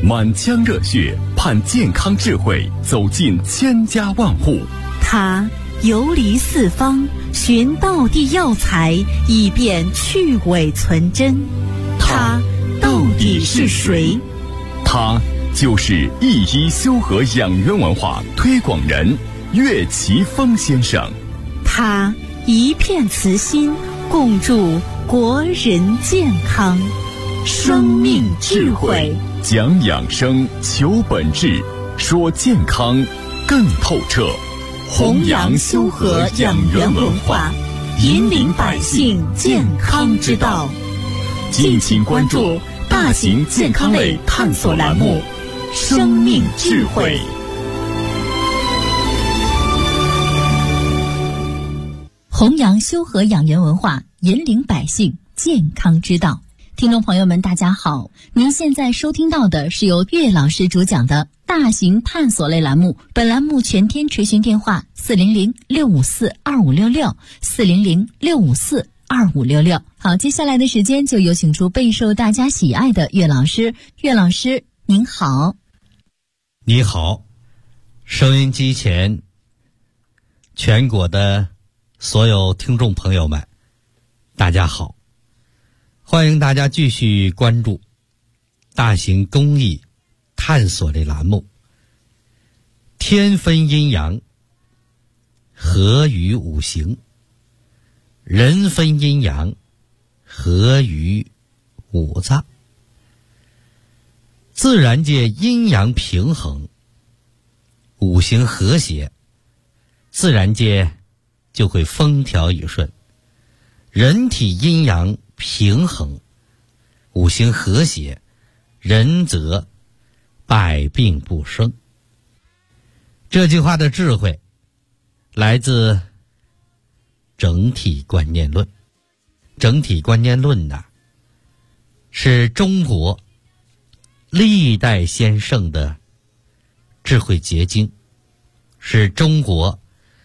满腔热血盼健康智慧走进千家万户。 他游离四方，寻道地药材，以便去伪存真。他到底是谁？ 他就是一一修和养元文化推广人岳奇峰先生。 他一片慈心，共筑国人健康。生命智慧， 讲养生，求本质，说健康更透彻。 弘扬修和养元文化，引领百姓健康之道。 敬请关注大型健康类探索栏目《生命智慧》。 弘扬修和养元文化，引领百姓健康之道。听众朋友们大家好，您现在收听到的是由岳老师主讲的大型探索类栏目，本栏目全天垂询电话400-654-2566，400-654-2566。好，接下来的时间就有请出备受大家喜爱的岳老师。岳老师您好。 你好，收音机前全国的所有听众朋友们大家好，欢迎大家继续关注大型公益探索类栏目，天分阴阳，合于五行，人分阴阳，合于五脏。自然界阴阳平衡，五行和谐，自然界就会风调雨顺。人体阴阳平衡，五行和谐，人则百病不生。这句话的智慧来自整体观念论。整体观念论呢，是中国历代先圣的智慧结晶，是中国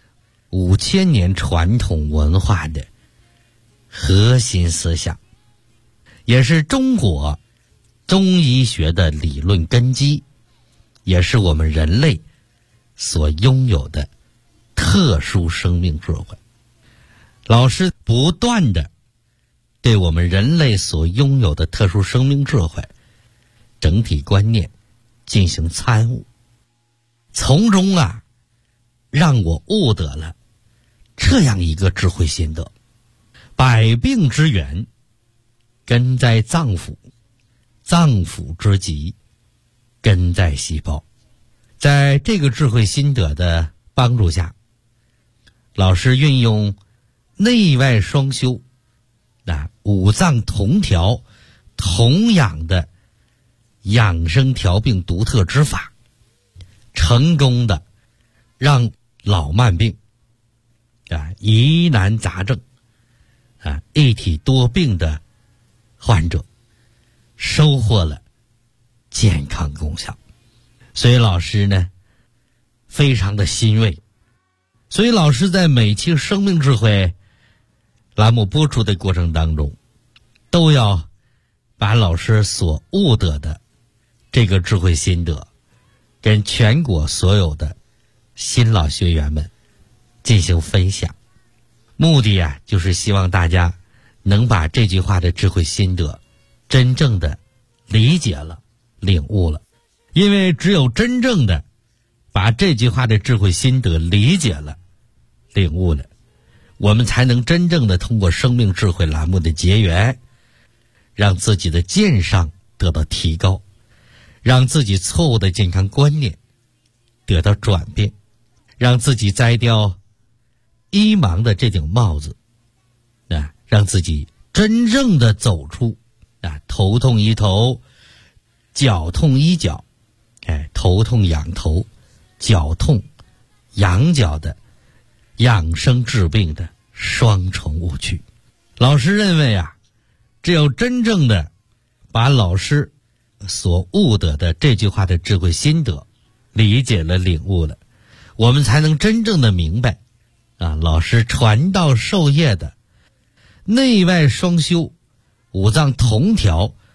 5000年传统文化的核心思想，也是中国中医学的理论根基，也是我们人类所拥有的特殊生命智慧。老师不断的对我们人类所拥有的特殊生命智慧整体观念进行参悟，从中让我悟得了这样一个智慧心得：百病之源根在脏腑，脏腑之疾根在细胞。在这个智慧心得的帮助下，老师运用内外双修、五脏同调同养的养生调病独特之法，成功的让老慢病、疑难杂症、一体多病的患者收获了健康功效。所以老师呢非常的欣慰，所以老师在每期生命智慧栏目播出的过程当中，都要把老师所悟得的这个智慧心得跟全国所有的新老学员们进行分享，目的就是希望大家能把这句话的智慧心得真正的理解了、领悟了。因为只有真正的把这句话的智慧心得理解了、领悟了，我们才能真正的通过生命智慧栏目的结缘，让自己的健上得到提高，让自己错误的健康观念得到转变，让自己摘掉医盲的这顶帽子，让自己真正的走出头痛医头，脚痛医脚，头痛养头，脚痛养脚的养生治病的双重误区。老师认为只有真正的把老师所悟得的这句话的智慧心得理解了、领悟了，我们才能真正的明白老师传道授业的内外双修、五脏同调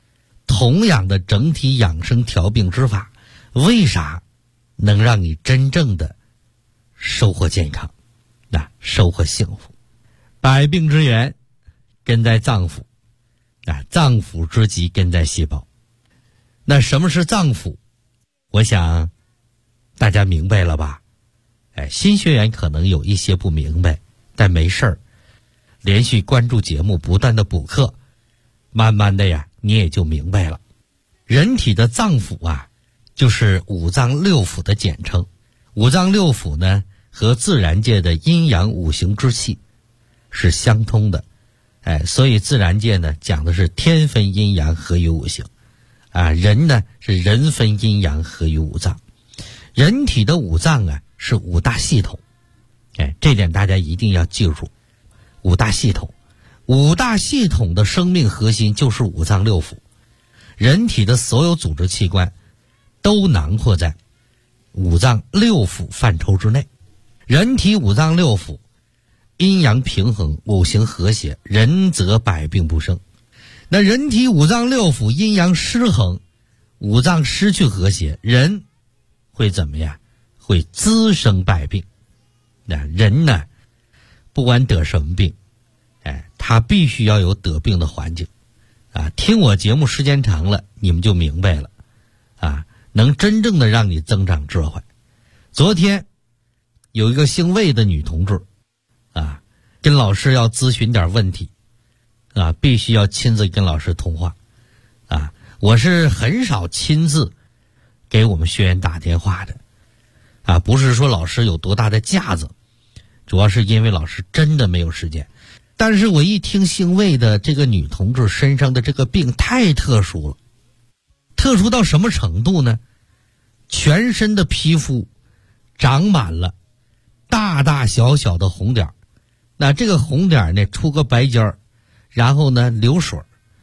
同样的整体养生调病之法，为啥能让你真正的收获健康，收获幸福？百病之源根在脏腑，脏腑之极根在细胞。那什么是脏腑？我想大家明白了吧？新学员可能有一些不明白，但没事儿，连续关注节目，不断的补课，慢慢的呀，你也就明白了。人体的脏腑就是五脏六腑的简称。五脏六腑呢，和自然界的阴阳五行之气是相通的。所以自然界呢讲的是天分阴阳合于五行，人呢是人分阴阳合于五脏。人体的五脏是五大系统，这点大家一定要记住。五大系统，五大系统的生命核心就是五脏六腑。人体的所有组织器官都囊括在五脏六腑范畴之内。人体五脏六腑阴阳平衡，五行和谐，人则百病不生。那人体五脏六腑阴阳失衡，五脏失去和谐，人会怎么样？会滋生百病。那人呢，不管得什么病，他必须要有得病的环境。听我节目时间长了，你们就明白了。能真正的让你增长智慧。昨天有一个姓魏的女同志，跟老师要咨询点问题，必须要亲自跟老师通话。我是很少亲自给我们学员打电话的，不是说老师有多大的架子，主要是因为老师真的没有时间。但是我一听姓魏的这个女同志身上的这个病太特殊了，特殊到什么程度呢？全身的皮肤长满了大大小小的红点，那这个红点呢出个白尖儿，然后呢流水，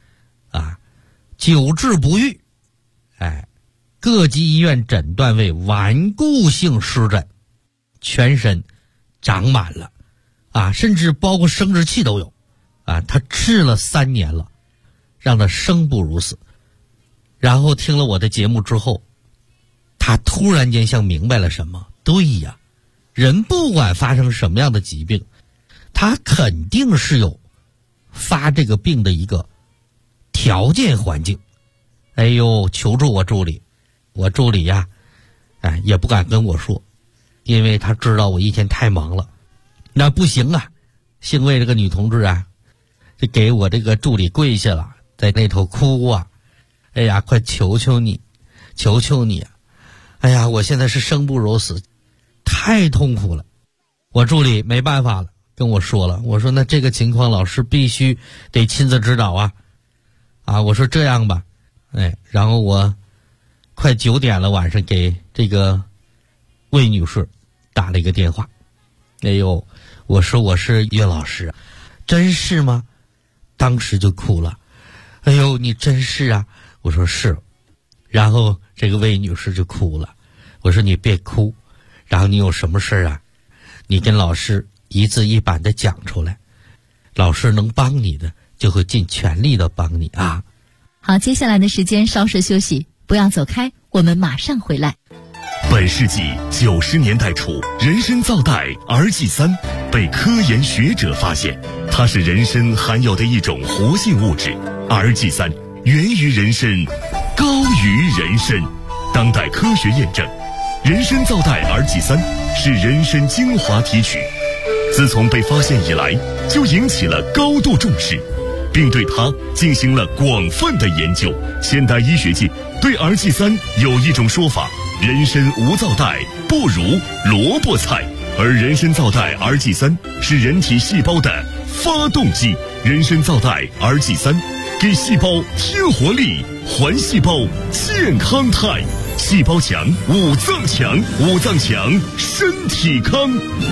久治不愈。各级医院诊断为顽固性湿疹，全身长满了，甚至包括生殖器都有。他治了3年了，让他生不如死。然后听了我的节目之后，他突然间像明白了什么。对呀，人不管发生什么样的疾病，他肯定是有发这个病的一个条件环境。求助我助理，我助理也不敢跟我说，因为他知道我一天太忙了。那不行姓魏这个女同志就给我这个助理跪下了，在那头哭快求求你，求求你我现在是生不如死，太痛苦了。我助理没办法了，跟我说了，我说那这个情况老师必须得亲自指导我说这样吧，然后我快9点了，晚上给这个魏女士打了一个电话。我说我是岳老师，真是吗？当时就哭了。你真是我说是。然后这个魏女士就哭了。我说你别哭，然后你有什么事你跟老师一字一板的讲出来，老师能帮你的就会尽全力的帮你好，接下来的时间稍事休息，不要走开，我们马上回来。 本世纪90年代初，人参皂苷 RG3 被科研学者发现，它是人参含有的一种活性物质。RG3 源于人参，高于人参。当代科学验证，人参皂苷 RG3 是人参精华提取，自从被发现以来，就引起了高度重视，并对它进行了广泛的研究。现代医学界对 RG3 有一种说法：人参无皂苷不如萝卜菜，而人参皂苷 RG3 是人体细胞的发动机。人参皂苷 RG3 给细胞添活力，还细胞健康态。细胞强，五脏强，五脏强，身体康。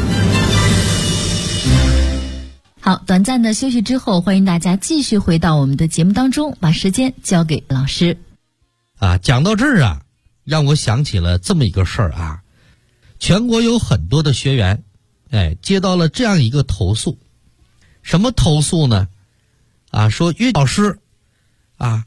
好，短暂的休息之后，欢迎大家继续回到我们的节目当中，把时间交给老师。 讲到这儿让我想起了这么一个事儿全国有很多的学员接到了这样一个投诉。什么投诉呢？说岳老师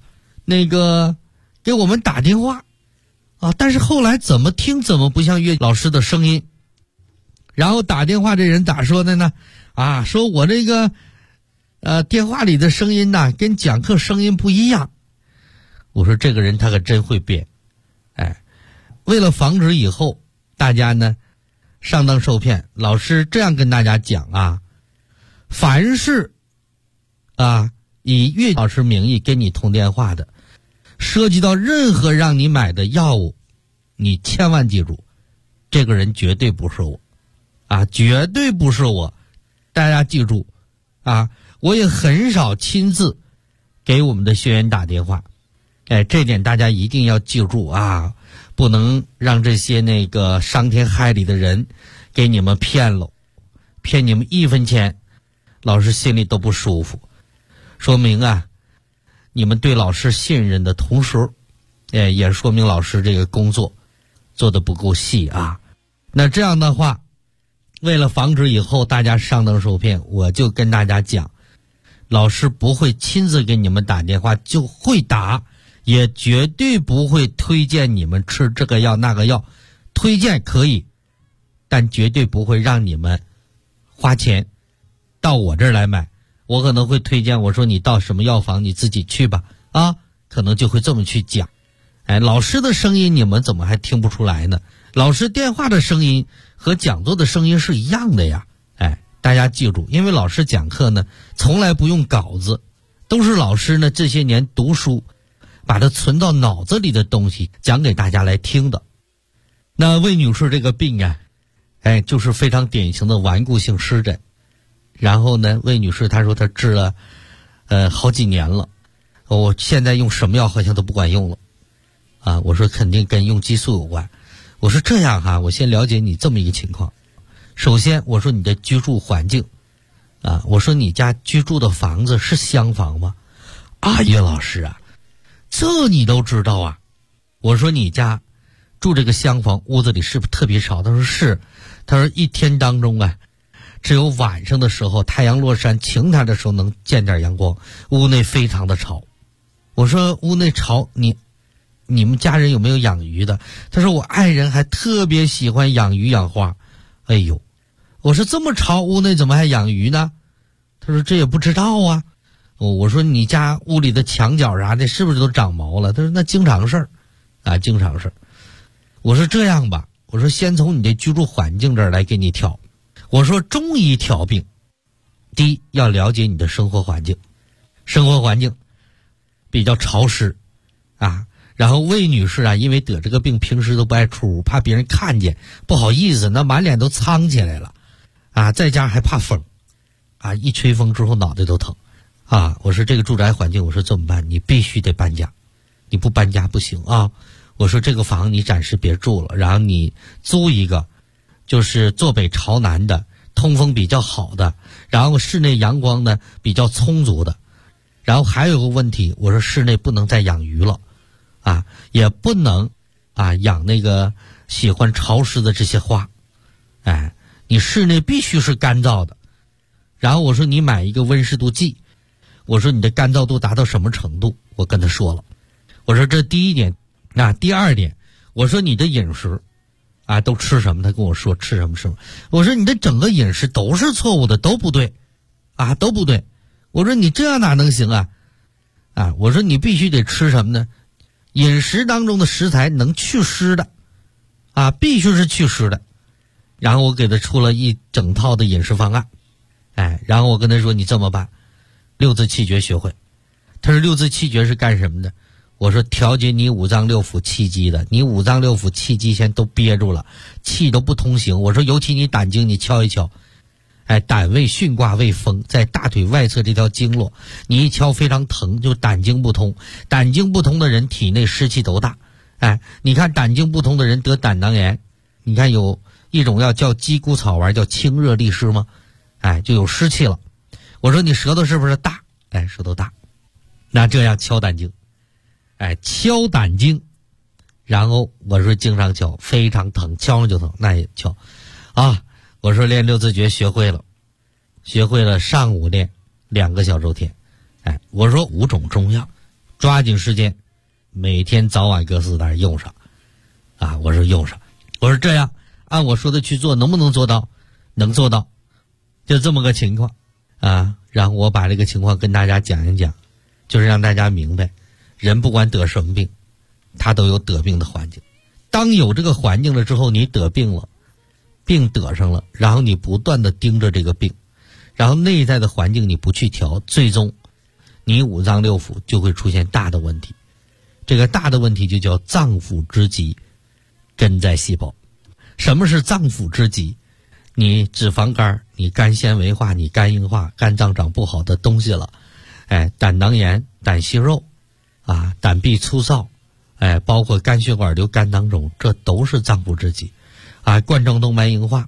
那个给我们打电话啊，但是后来怎么听怎么不像岳老师的声音。然后打电话这人咋说的呢？啊，说我这个电话里的声音呐，跟讲课声音不一样。我说这个人他可真会编。为了防止以后大家呢上当受骗，老师这样跟大家讲啊，凡是以岳老师名义跟你通电话的，涉及到任何让你买的药物，你千万记住，这个人绝对不是我绝对不是我。大家记住我也很少亲自给我们的学员打电话，这点大家一定要记住不能让这些那个伤天害理的人给你们骗了，骗你们1分钱，老师心里都不舒服。说明你们对老师信任的同时，也说明老师这个工作做得不够细那这样的话，为了防止以后大家上当受骗，我就跟大家讲，老师不会亲自给你们打电话就会打，也绝对不会推荐你们吃这个药那个药，推荐可以，但绝对不会让你们花钱到我这儿来买。我可能会推荐，我说你到什么药房你自己去吧可能就会这么去讲。老师的声音你们怎么还听不出来呢？老师电话的声音和讲座的声音是一样的呀。大家记住，因为老师讲课呢从来不用稿子，都是老师呢这些年读书把它存到脑子里的东西讲给大家来听的。那魏女士这个病就是非常典型的顽固性湿疹。然后呢，魏女士她说她治了好几年了，我现在用什么药好像都不管用了我说肯定跟用激素有关。我说这样我先了解你这么一个情况。首先我说你的居住环境我说你家居住的房子是厢房吗？岳老师这你都知道我说你家住这个厢房，屋子里是不是特别吵？他说是。他说一天当中只有晚上的时候太阳落山晴天的时候能见点阳光，屋内非常的吵。我说屋内吵，你们家人有没有养鱼的？他说我爱人还特别喜欢养鱼养花。我说这么吵屋内怎么还养鱼呢？他说这也不知道我说你家屋里的墙角啥的是不是都长毛了？他说那经常事儿经常事儿。我说这样吧，我说先从你的居住环境这儿来给你调。我说中医调病，第一要了解你的生活环境，生活环境比较潮湿然后魏女士因为得这个病平时都不爱出屋，怕别人看见不好意思，那满脸都苍起来了再加上还怕风一吹风之后脑袋都疼我说这个住宅环境，我说怎么办？你必须得搬家，你不搬家不行我说这个房你暂时别住了，然后你租一个就是坐北朝南的，通风比较好的，然后室内阳光呢比较充足的。然后还有个问题，我说室内不能再养鱼了也不能养那个喜欢潮湿的这些花你室内必须是干燥的。然后我说你买一个温湿度计，我说你的干燥度达到什么程度，我跟他说了。我说这第一点第二点，我说你的饮食都吃什么？他跟我说吃什么吃什么。我说你的整个饮食都是错误的，都不对都不对。我说你这样哪能行我说你必须得吃什么呢？饮食当中的食材能去湿的必须是去湿的。然后我给他出了一整套的饮食方案然后我跟他说你这么办，6字气诀学会。他说6字气诀是干什么的？我说调节你五脏六腑气机的，你五脏六腑气机现在都憋住了，气都不通行。我说尤其你胆经你敲一敲胆位巽卦为风，在大腿外侧这条经络，你一敲非常疼，就胆经不通。胆经不通的人体内湿气都大你看胆经不通的人得胆囊炎，你看有一种药叫鸡骨草丸，叫清热利湿吗？就有湿气了。我说你舌头是不是大？舌头大。那这样敲胆经敲胆经，然后我说经常敲，非常疼，敲上就疼，那也敲我说练6字诀学会了，上午练2个小周天我说5种中药抓紧时间，每天早晚各4袋用上。啊，我说用上，我说这样按我说的去做，能不能做到？能做到，就这么个情况啊。然后我把这个情况跟大家讲一讲，就是让大家明白，人不管得什么病，他都有得病的环境。当有这个环境了之后，你得病了，病得上了，然后你不断的盯着这个病，然后内在的环境你不去调，最终你五脏六腑就会出现大的问题。这个大的问题就叫脏腑之疾根在细胞。什么是脏腑之疾？你脂肪肝，你肝纤维化，你肝硬化，肝脏长不好的东西了，胆囊炎、胆息肉啊，胆壁粗糙，包括肝血管瘤、肝囊肿，这都是脏腑之疾啊。冠状动脉硬化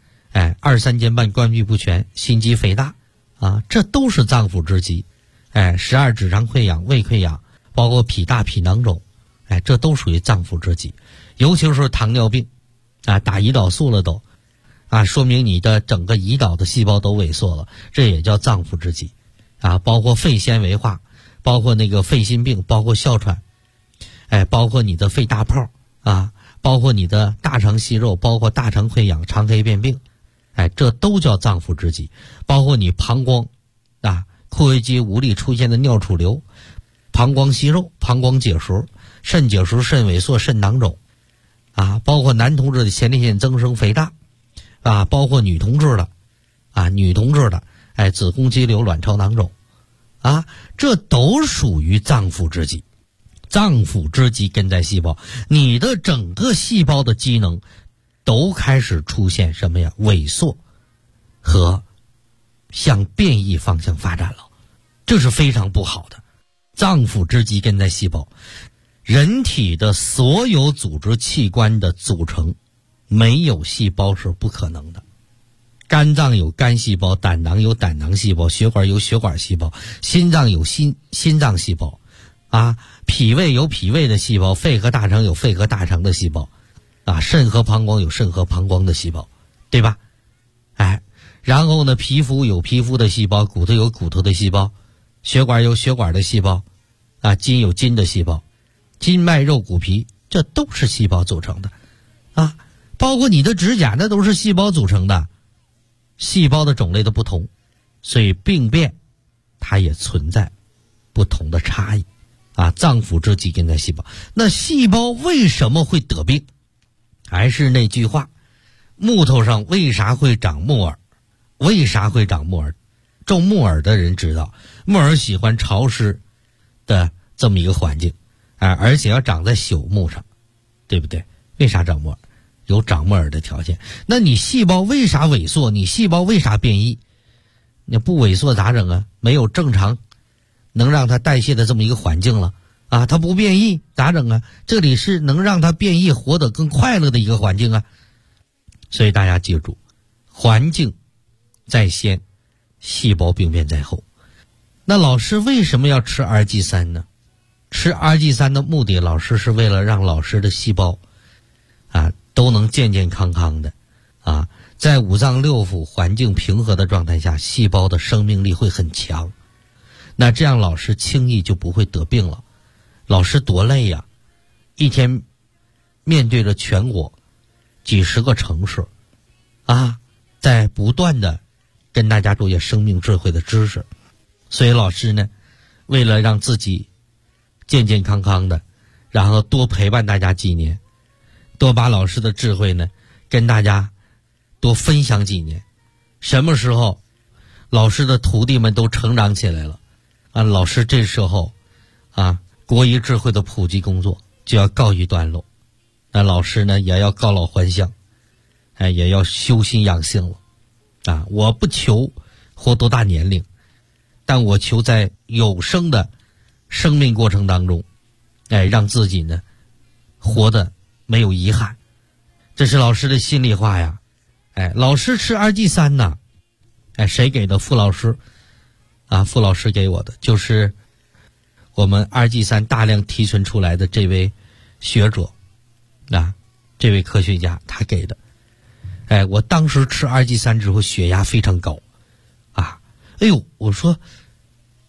，2、3间半关闭不全，心肌肥大啊，这都是脏腑之疾。12指肠溃疡、胃溃疡，包括脾大、脾囊肿，这都属于脏腑之疾。尤其是糖尿病啊，打胰岛素了都啊，说明你的整个胰岛的细胞都萎缩了，这也叫脏腑之疾啊。包括肺纤维化，包括那个肺心病，包括哮喘，包括你的肺大泡啊，包括你的大肠息肉，包括大肠溃疡、肠黑变病，这都叫脏腑之疾。包括你膀胱啊，括约肌无力出现的尿储留，膀胱息肉、膀胱结熟、肾结熟、肾萎缩、肾囊肿啊，包括男同志的前列腺增生肥大啊，包括女同志的子宫肌瘤、卵巢囊肿啊，这都属于脏腑之疾。脏腑之疾根在细胞，你的整个细胞的机能都开始出现什么呀？萎缩和向变异方向发展了，这是非常不好的。脏腑之疾根在细胞，人体的所有组织器官的组成，没有细胞是不可能的。肝脏有肝细胞，胆囊有胆囊细胞，血管有血管细胞，心脏有心脏细胞啊，脾胃有脾胃的细胞，肺和大肠有肺和大肠的细胞啊，肾和膀胱有肾和膀胱的细胞，对吧？然后呢，皮肤有皮肤的细胞，骨头有骨头的细胞，血管有血管的细胞啊，筋有筋的细胞，筋脉肉骨皮，这都是细胞组成的啊。包括你的指甲，那都是细胞组成的。细胞的种类的不同，所以病变它也存在不同的差异啊。脏腑之疾根在细胞，那细胞为什么会得病？还是那句话，木头上为啥会长木耳？为啥会长木耳？种木耳的人知道，木耳喜欢潮湿的这么一个环境，而且要长在朽木上，对不对？为啥长木耳？有长木耳的条件。那你细胞为啥萎缩？你细胞为啥变异？你不萎缩咋整啊？没有正常能让它代谢的这么一个环境了啊，它不变异咋整啊？这里是能让它变异活得更快乐的一个环境啊。所以大家记住，环境在先，细胞病变在后。那老师为什么要吃 RG3 呢？吃 RG3 的目的，老师是为了让老师的细胞啊都能健健康康的啊，在五脏六腑环境平和的状态下，细胞的生命力会很强。那这样老师轻易就不会得病了。老师多累呀，一天面对着全国几十个城市啊，在不断的跟大家注些生命智慧的知识。所以老师呢，为了让自己健健康康的，然后多陪伴大家几年，多把老师的智慧呢跟大家多分享几年。什么时候老师的徒弟们都成长起来了啊，老师这时候啊，国医智慧的普及工作就要告一段落。那老师呢也要告老还乡，也要修心养性了啊。我不求活多大年龄，但我求在有生的生命过程当中，让自己呢活得没有遗憾。这是老师的心里话呀。老师吃 RG3 呢，谁给的？傅老师啊，傅老师给我的，就是我们 RG3 大量提纯出来的这位学者啊，这位科学家他给的。我当时吃 RG3 之后血压非常高啊，我说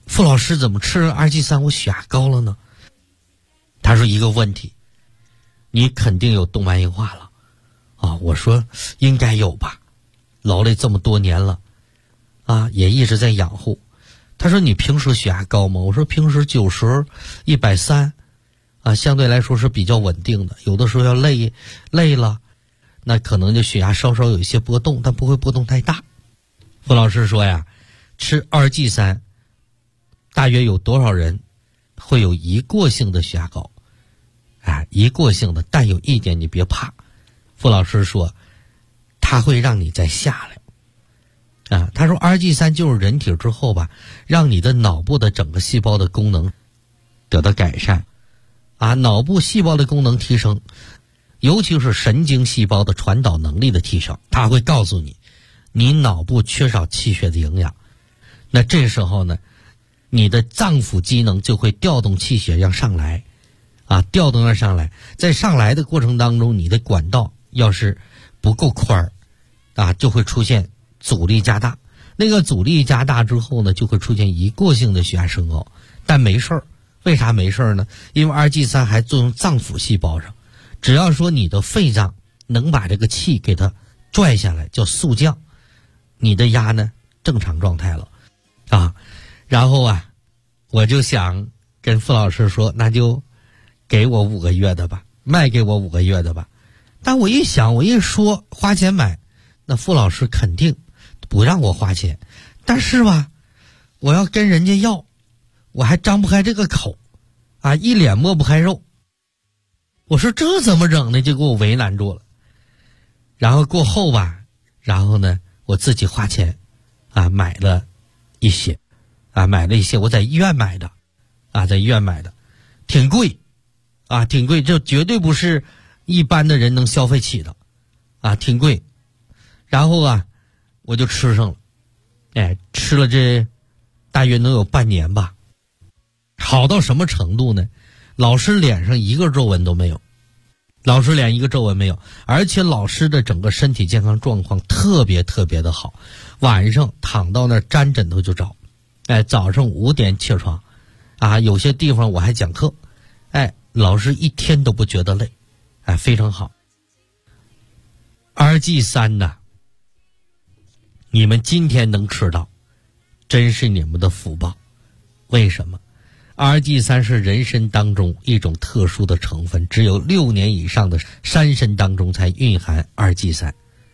傅老师怎么吃了2G3我血压高了呢？他说一个问题，你肯定有动脉硬化了啊。我说应该有吧，劳累这么多年了啊，也一直在养护。他说你平时血压高吗？我说平时90、130啊，相对来说是比较稳定的，有的时候要累了，那可能就血压稍稍有一些波动，但不会波动太大。傅老师说呀，吃2G3大约有多少人会有一过性的血压高？一过性的，但有一点你别怕，傅老师说它会让你再下来他说 2G3就是人体之后吧，让你的脑部的整个细胞的功能得到改善脑部细胞的功能提升，尤其是神经细胞的传导能力的提升，它会告诉你脑部缺少气血的营养，那这时候呢，你的脏腑机能就会调动气血让上来调动上来，在上来的过程当中，你的管道要是不够宽就会出现阻力加大，那个阻力加大之后呢，就会出现一过性的血压升高，但没事儿。为啥没事呢？因为 2G3还作用脏腑细胞上，只要说你的肺脏能把这个气给它拽下来，叫速降，你的压呢正常状态了然后我就想跟傅老师说，那就给我5个月的吧，卖给我5个月的吧。但我一想，我一说花钱买，那傅老师肯定不让我花钱，但是吧，我要跟人家要，我还张不开这个口一脸抹不开肉。我说这怎么整呢？就给我为难住了。然后过后吧，然后呢，我自己花钱买了一些我在医院买的在医院买的，挺贵挺贵，这绝对不是一般的人能消费起的挺贵。然后我就吃上了，吃了这大约能有半年吧。好到什么程度呢？老师脸上一个皱纹都没有，而且老师的整个身体健康状况特别特别的好，晚上躺到那儿沾枕头就着，早上5点起床有些地方我还讲课，老师一天都不觉得累，非常好。2G3呢，你们今天能吃到，真是你们的福报。为什么？2G3是人参当中一种特殊的成分，只有6年以上的山参当中才蕴含 2G3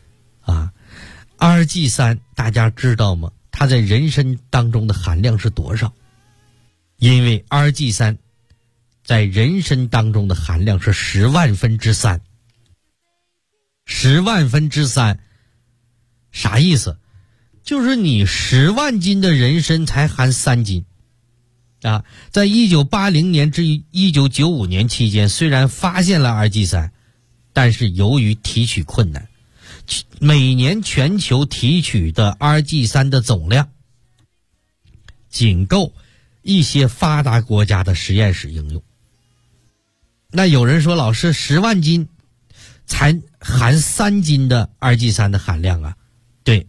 2G3 大家知道吗？它在人参当中的含量是多少？因为 2G3 在人参当中的含量是10万分之3。10万分之3啥意思？就是你10万斤的人参才含3斤在1980年至1995年期间，虽然发现了 2G3， 但是由于提取困难，每年全球提取的 2G3 的总量仅够一些发达国家的实验室应用。那有人说，老师10万斤才含3斤的 2G3 的含量对，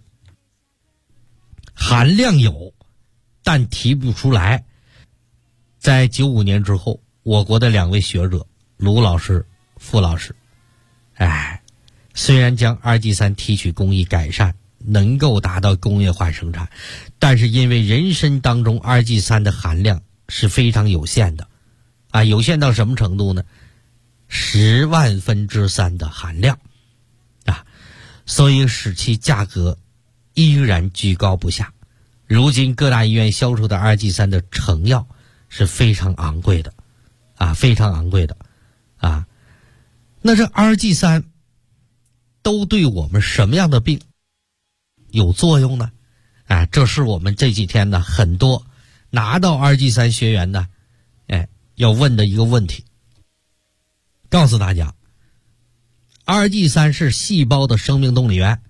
含量有，但提不出来。在95年之后，我国的2位学者卢老师、傅老师，虽然将 2G3 提取工艺改善，能够达到工业化生产，但是因为人参当中 2G3 的含量是非常有限的有限到什么程度呢？10万分之3的含量所以使其价格依然居高不下。如今各大医院销售的 2G3 的成药是非常昂贵的非常昂贵的那这 2G3 都对我们什么样的病有作用呢？这是我们这几天呢很多拿到 2G3 学员呢要问的一个问题。告诉大家， 2G3 是细胞的生命动力源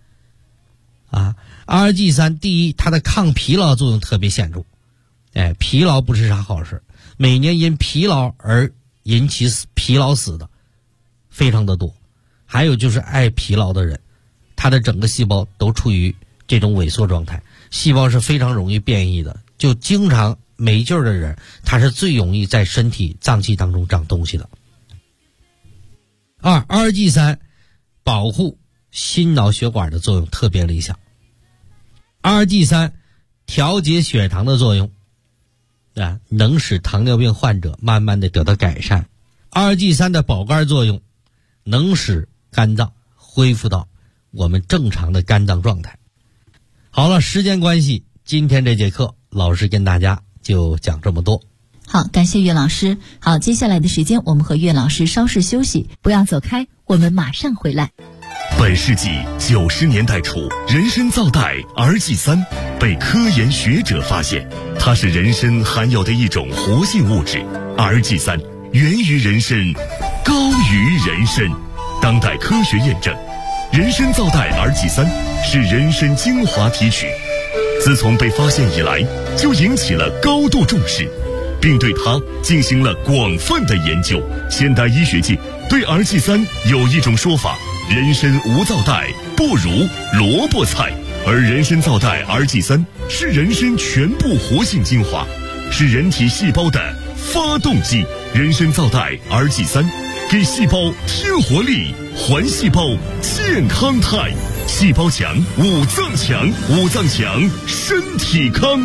2G3 第一，它的抗疲劳作用特别显著，疲劳不是啥好事，每年因疲劳而引起疲劳死的非常的多。还有就是爱疲劳的人，他的整个细胞都处于这种萎缩状态，细胞是非常容易变异的，就经常没劲儿的人，他是最容易在身体脏器当中长东西的。2，RG3 保护心脑血管的作用特别理想。RG3 调节血糖的作用能使糖尿病患者慢慢的得到改善。RG3 的保肝作用能使肝脏恢复到我们正常的肝脏状态。好了，时间关系，今天这节课老师跟大家就讲这么多。 好，感谢岳老师。好，接下来的时间我们和岳老师稍事休息，不要走开，我们马上回来。 本世纪90年代初，人参皂苷 RG3 被科研学者发现，它是人参含有的一种活性物质。RG3 源于人参，高于人参。当代科学验证，人参皂苷 RG3 是人参精华提取，自从被发现以来，就引起了高度重视，并对它进行了广泛的研究。现代医学界对 RG3 有一种说法：人参无皂苷不如萝卜菜，而人参皂苷 RG3 是人参全部活性精华，是人体细胞的发动机。人参皂苷 RG3 给细胞添活力，还细胞健康态，细胞强，五脏强，五脏强，身体康。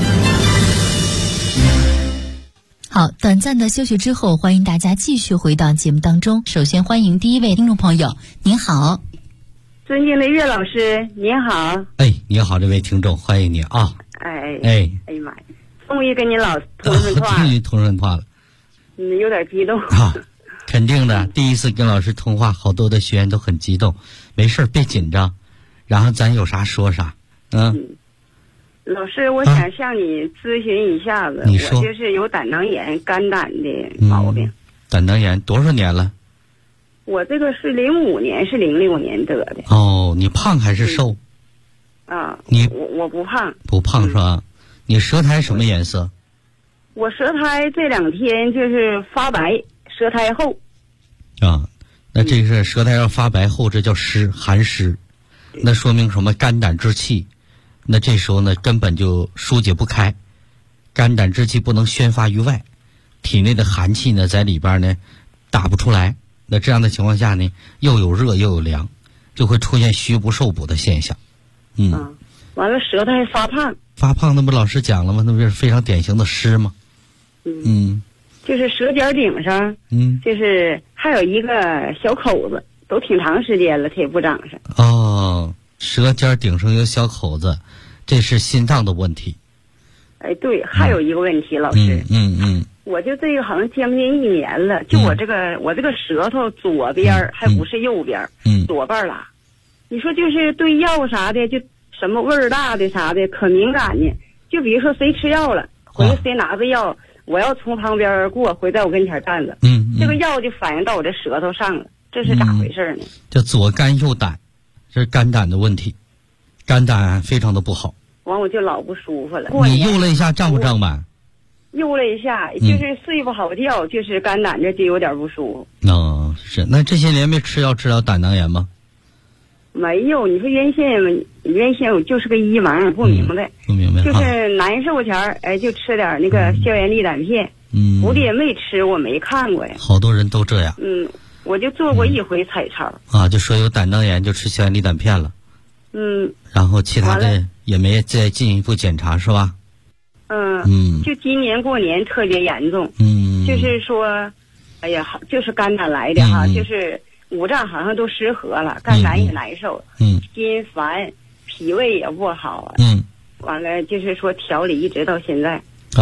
好，短暂的休息之后，欢迎大家继续回到节目当中。首先欢迎第一位听众朋友，您好。 尊敬的岳老师，您好。 你好，这位听众，欢迎你啊。 哎呀妈呀，终于跟您老通上话了。 终于通上话了。 有点激动啊，肯定的，第一次跟老师通话，好多的学员都很激动。没事，别紧张，然后咱有啥说啥。 老师，我想向你咨询一下子， 你说。 我就是有胆囊炎、肝胆的毛病。 胆囊炎多少年了？ 我这个是05年，是06年得的。 哦，你胖还是瘦？ 我不胖。 不胖是吧？你舌苔什么颜色？ 我舌苔这2天就是发白，舌苔厚。 那这是舌苔要发白厚，这叫湿，寒湿，那说明什么？肝胆之气。那这时候呢，根本就疏解不开，肝胆之气不能宣发于外，体内的寒气呢在里边呢打不出来。那这样的情况下呢，又有热又有凉，就会出现虚不受补的现象。 完了舌苔发胖。 发胖，那不老师讲了吗？那不是非常典型的湿吗？ 就是舌尖顶上，就是还有一个小口子，都挺长时间了，它也不长上。 舌尖顶上有小口子，这是心脏的问题。 对，还有一个问题，老师。我就这个好像将近1年了，就我这个舌头左边还不是右边，左半拉。你说就是对药啥的，就什么味儿大的啥的，可敏感呢。就比如说谁吃药了，回来谁拿着药，我要从旁边过，回在我跟前站着，这个药就反映到我这舌头上了，这是咋回事呢？ 叫左肝右胆，这是肝胆的问题，肝胆非常的不好。 完我就老不舒服了。 你右了一下胀不胀满？ 右了一下，就是睡不好觉，就是肝胆这就有点不舒服。是。那这些年没吃药治疗胆囊炎吗？ 没有。你说原先我就是个医盲，不明白，就是难受前就吃点那个消炎利胆片，不的也没吃，我没看过呀。 好多人都这样。 我就做过一回彩超。 就说有胆囊炎就吃消炎利胆片了。然后其他的也没再进一步检查是吧？ 就今年过年特别严重。就是说，哎呀，就是肝胆来的哈，就是五脏好像都失和了，肝胆也难受，心烦，脾胃也不好。完了就是说调理一直到现在。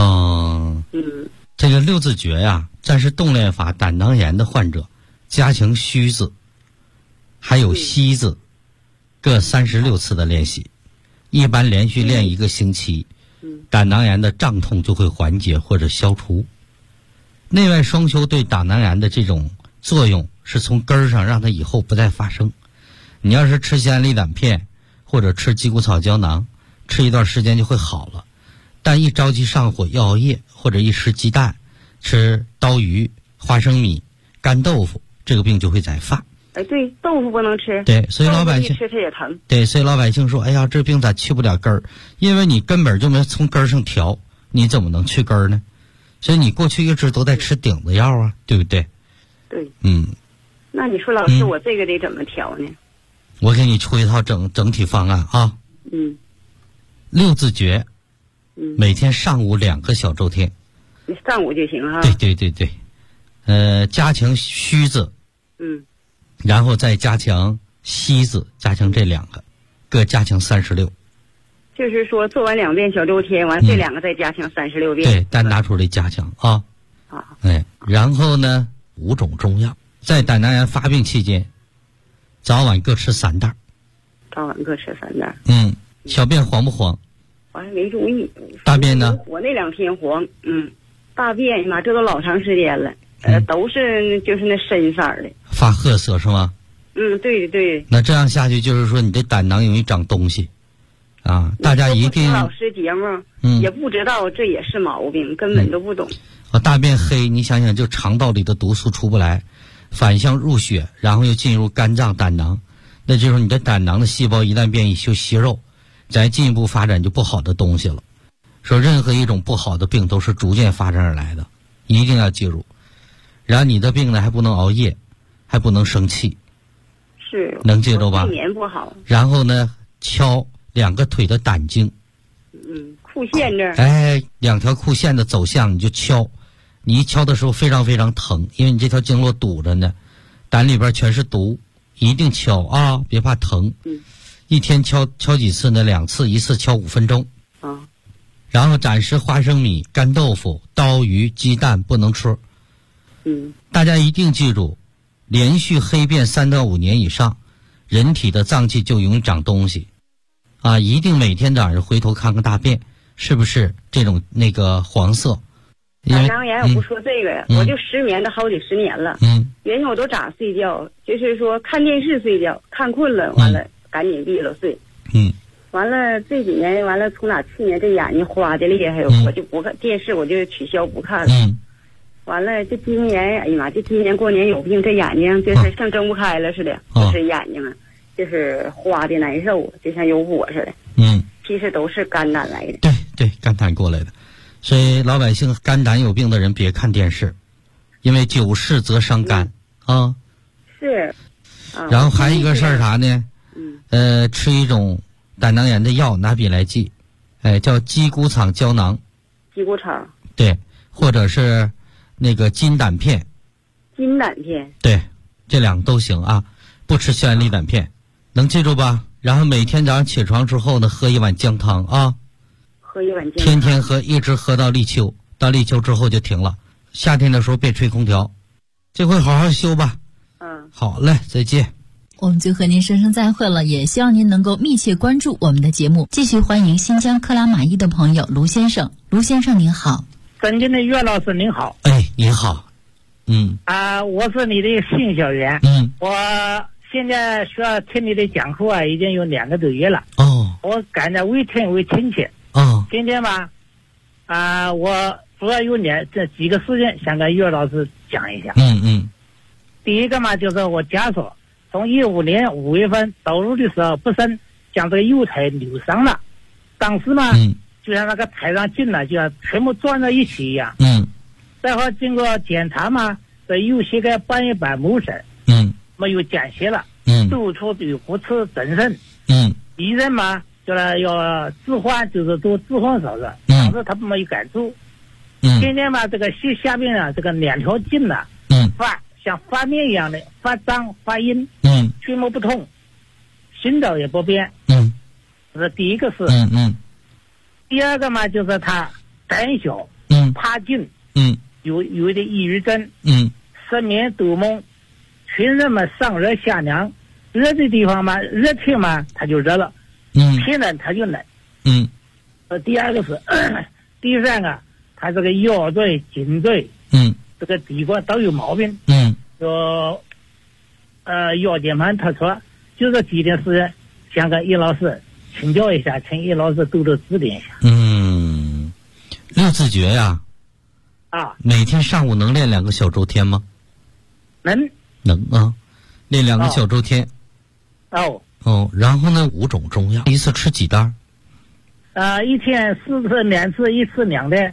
这个6字诀呀，暂时动练法胆囊炎的患者，加强虚字，还有息字，各36次的练习，一般连续练1个星期，胆囊炎的胀痛就会缓解或者消除。内外双修对胆囊炎的这种作用是从根儿上让它以后不再发生。你要是吃消炎利胆片或者吃鸡骨草胶囊，吃一段时间就会好了。但一着急上火，一熬夜或者一吃鸡蛋、吃刀鱼、花生米、干豆腐，这个病就会再发。 对，豆腐不能吃。 对，所以老百姓吃它也疼。 对，所以老百姓说：“哎呀，这病咋去不了根儿？因为你根本就没从根儿上调， 你怎么能去根儿呢？所以你过去一直都在吃顶子药啊，对不对？ 对。 那你说老师，我这个得怎么调呢？ 我给你出一套整体方案啊。6字诀。每天上午2个小周天。 上午就行哈。 对。加强虚字。然后再加强西字，加强这2个，各加强36。 就是说做完2遍小周天，完这2个再加强36遍。 对，单拿出来加强啊。然后呢，5种中药，在胆囊炎发病期间，早晚各吃3袋。 早晚各吃3袋。 小便黄不黄？ 我还没注意。 大便呢？ 我那2天黄。大便妈，这都老长时间了。都是就是那深色的。 发褐色是吗？ 对。 那这样下去就是说你的胆囊容易长东西。大家一定。 老师节目，也不知道这也是毛病，根本都不懂。 大便黑，你想想，就肠道里的毒素出不来，反向入血，然后又进入肝脏、胆囊，那就是你的胆囊的细胞一旦变异就息肉，再进一步发展就不好的东西了。说任何一种不好的病都是逐渐发展而来的，一定要记住。然后你的病呢还不能熬夜，还不能生气， 是能记住吧？ 睡眠不好。 然后呢，敲2个腿的胆经。 裤线这儿。 2条裤线的走向你就敲，你一敲的时候非常非常疼，因为你这条经络堵着呢，胆里边全是毒，一定敲啊，别怕疼。一天敲几次呢？2次，一次敲5分钟。然后暂时花生米、干豆腐、刀鱼、鸡蛋不能吃。大家一定记住，连续黑便3到5年以上，人体的脏器就容易长东西。一定每天早上回头看看大便是不是这种那个黄色。 胆囊炎我不说这个呀，我就失眠的好几10年了。原先我都咋睡觉，就是说看电视睡觉，看困了完了赶紧闭了睡。完了这几年完了，从哪去年这眼睛花的厉害，我就不看电视，我就取消不看了。完了这今年，哎呀妈，这今年过年有病，这眼睛就是像睁不开了似的，就是眼睛啊，就是花的难受，就像有火似的。其实都是肝胆来的。 对，肝胆过来的。所以老百姓肝胆有病的人别看电视，因为久视则伤肝啊。 是。 然后还有一个事儿啥呢？吃一种胆囊炎的药，拿笔来记，叫鸡骨草胶囊。 鸡骨草。 对，或者是那个金胆片。 金胆片。 对，这2个都行啊。不吃硝胺利胆片，能记住吧？然后每天早上起床之后呢，喝1碗姜汤啊。 喝1碗姜汤。 天天喝，一直喝到立秋，到立秋之后就停了。夏天的时候别吹空调，这回好好休吧。好嘞，再见。 我们就和您说声再会了，也希望您能够密切关注我们的节目。继续欢迎新疆克拉玛依的朋友卢先生。卢先生您好。 尊敬的岳老师您好。 您好。 我是你的信小员。我现在需要听你的讲课已经有2个多月了。我感觉为听为亲切。今天吧，我主要有这几个事情想跟岳老师讲一下。第一个嘛，就是我家属从15年5月份走路的时候不慎将这个右腿扭伤了，当时嘛，就像那个台上进了，就像全部撞在一起一样。再后经过检查嘛，这右膝盖半月板磨损，没有见血了，肚处有骨刺增生。医生嘛，叫要置换，就是做置换手术，当时他没有敢做。今天嘛，这个膝下面啊，这个2条筋呢，像发面一样的发胀发硬，去摸不痛，行走也不便。这是第一个事。第二个嘛，就是他胆小，怕静，有一点抑郁症，失眠多梦，全身嘛上热下凉，热的地方嘛，热天嘛他就热了，天冷他就冷。第二个是，第三个他这个腰椎、颈椎，这个地方都有毛病。说腰间盘突出，就这几件事想跟叶老师请教一下，请叶老师多多指点一下。 6字诀呀。每天上午能练2个小周天吗？能啊，练2个小周天。然后呢，5种中药，一次吃几袋？ 一天4次免治，1次2袋。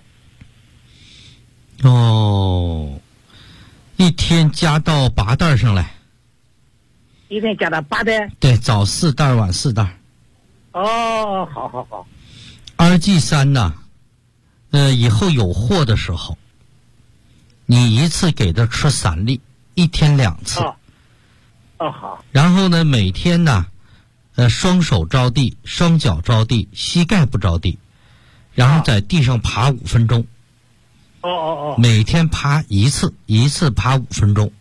哦，一天加到8袋上来。 一天加到8袋。 对，早4袋，晚4袋。 哦，好。 RG3呢，以后有货的时候，你一次给他吃3粒，1天2次。 好。 然后呢，每天呢，双手着地，双脚着地，膝盖不着地，然后在地上爬5分钟。每天爬一次爬5分钟。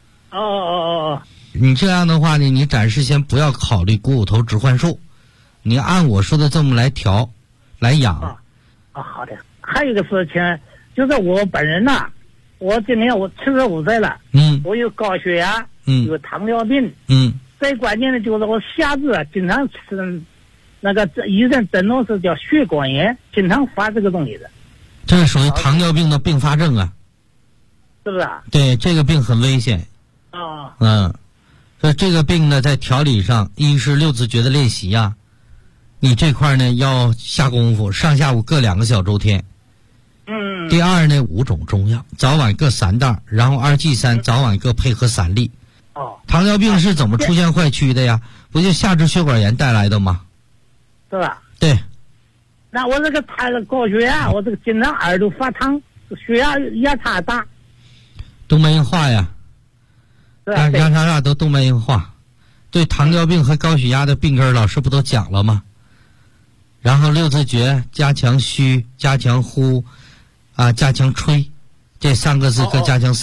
你这样的话呢，你暂时先不要考虑股骨头置换术，你按我说的这么来调，来养。 好的。还有一个事情，就是我本人呐，我今年我75岁了，我有高血压，有糖尿病，最关键的就是我下肢经常是那个医生诊断是叫血管炎，经常发这个东西的。 这是属于糖尿病的并发症啊， 是不是啊？ 对，这个病很危险。所以这个病呢，在调理上，一是6字诀的练习啊，你这块呢要下功夫，上下午各2个小周天。第二呢，5种中药，早晚各3袋，然后2G3早晚各配合3粒。糖尿病是怎么出现坏曲的呀？不就下肢血管炎带来的吗？ 是吧？ 对。 那我这个高血压，我这个经常耳朵发烫，血压差大。 动脉硬化呀。压差大都动脉硬化。对糖尿病和高血压的病根，老师不都讲了吗？然后6字诀，加强虚，加强呼，加强吹，这3个字各加强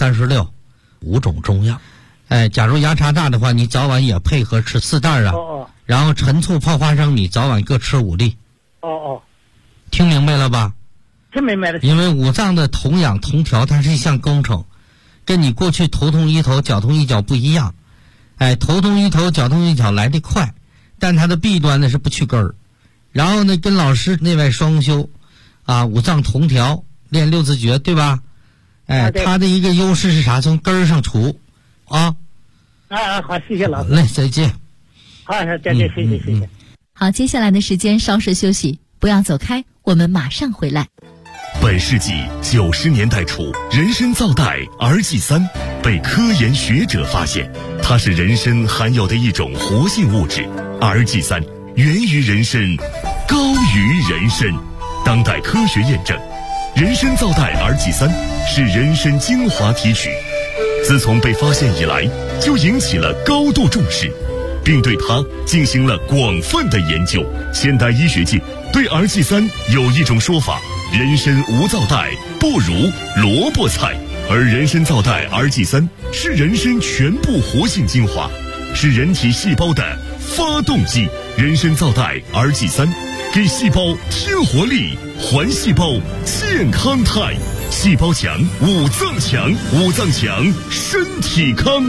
36。5种中药。假如压差大的话，你早晚也配合吃4袋啊。然后陈醋泡花生米，早晚各吃5粒。听明白了吧？ 听明白了。 因为五脏的同养同调，它是一项工程，跟你过去头痛医头，脚痛医脚不一样。头痛医头，脚痛医脚来得快，但它的弊端呢是不去根儿。然后呢，跟老师内外双修，五脏同调，练6字诀，对吧？它的一个优势是啥？从根儿上除。好， 谢谢老师。 好嘞，再见。 好，再见，谢谢。 好，接下来的时间稍事休息，不要走开，我们马上回来。 本世纪90年代初，人参皂苷 RG3 被科研学者发现，它是人参含有的一种活性物质。RG3 源于人参，高于人参。当代科学验证，人参皂苷 RG3 是人参精华提取，自从被发现以来，就引起了高度重视，并对它进行了广泛的研究。现代医学界对 RG3 有一种说法：人参无皂苷不如萝卜菜，而人参皂苷 RG3 是人参全部活性精华，是人体细胞的发动机。人参皂苷 RG3 给细胞添活力，还细胞健康态。细胞强，五脏强，五脏强，身体康。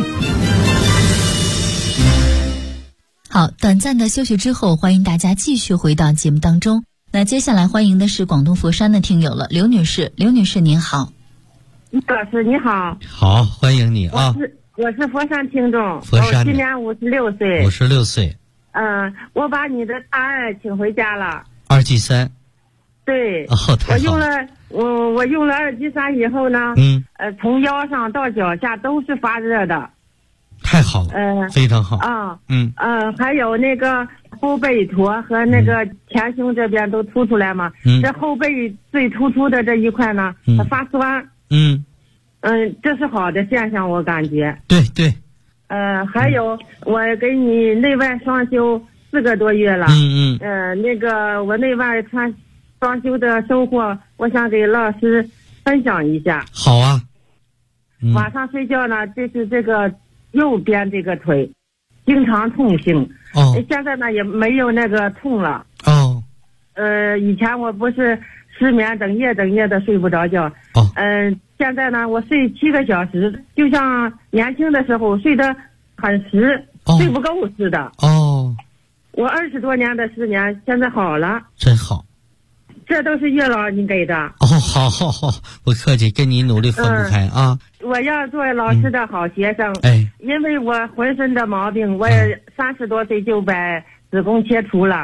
好，短暂的休息之后，欢迎大家继续回到节目当中。那接下来欢迎的是广东佛山的听友了，刘女士。刘女士您好。 老师你好。 好，欢迎你啊。 我是佛山听众， 佛山的， 我今年56岁。 56岁。 我把你的大爱请回家了。 2G3。 对。 太好了。 我用了2G3以后呢，从腰上到脚下都是发热的。 太好了。非常好。 还有那个后背驼和那个前胸这边都凸出来嘛。这后背最突出的这一块呢，它发酸。这是好的现象，我感觉。 对对。 还有我给你内外双修4个多月了。那个我内外双修的收获，我想给老师分享一下。 好啊。 晚上睡觉呢，就是这个右边这个腿经常痛醒。现在呢也没有那个痛了。以前我不是失眠，整夜的睡不着觉。现在呢我睡7个小时，就像年轻的时候睡得很实，睡不够似的。我20多年的失眠现在好了。 真好。 这都是月老你给的。 好，不客气，跟你努力分不开啊。 我要做老师的好学生。因为我浑身的毛病，我也30多岁就把子宫切除了。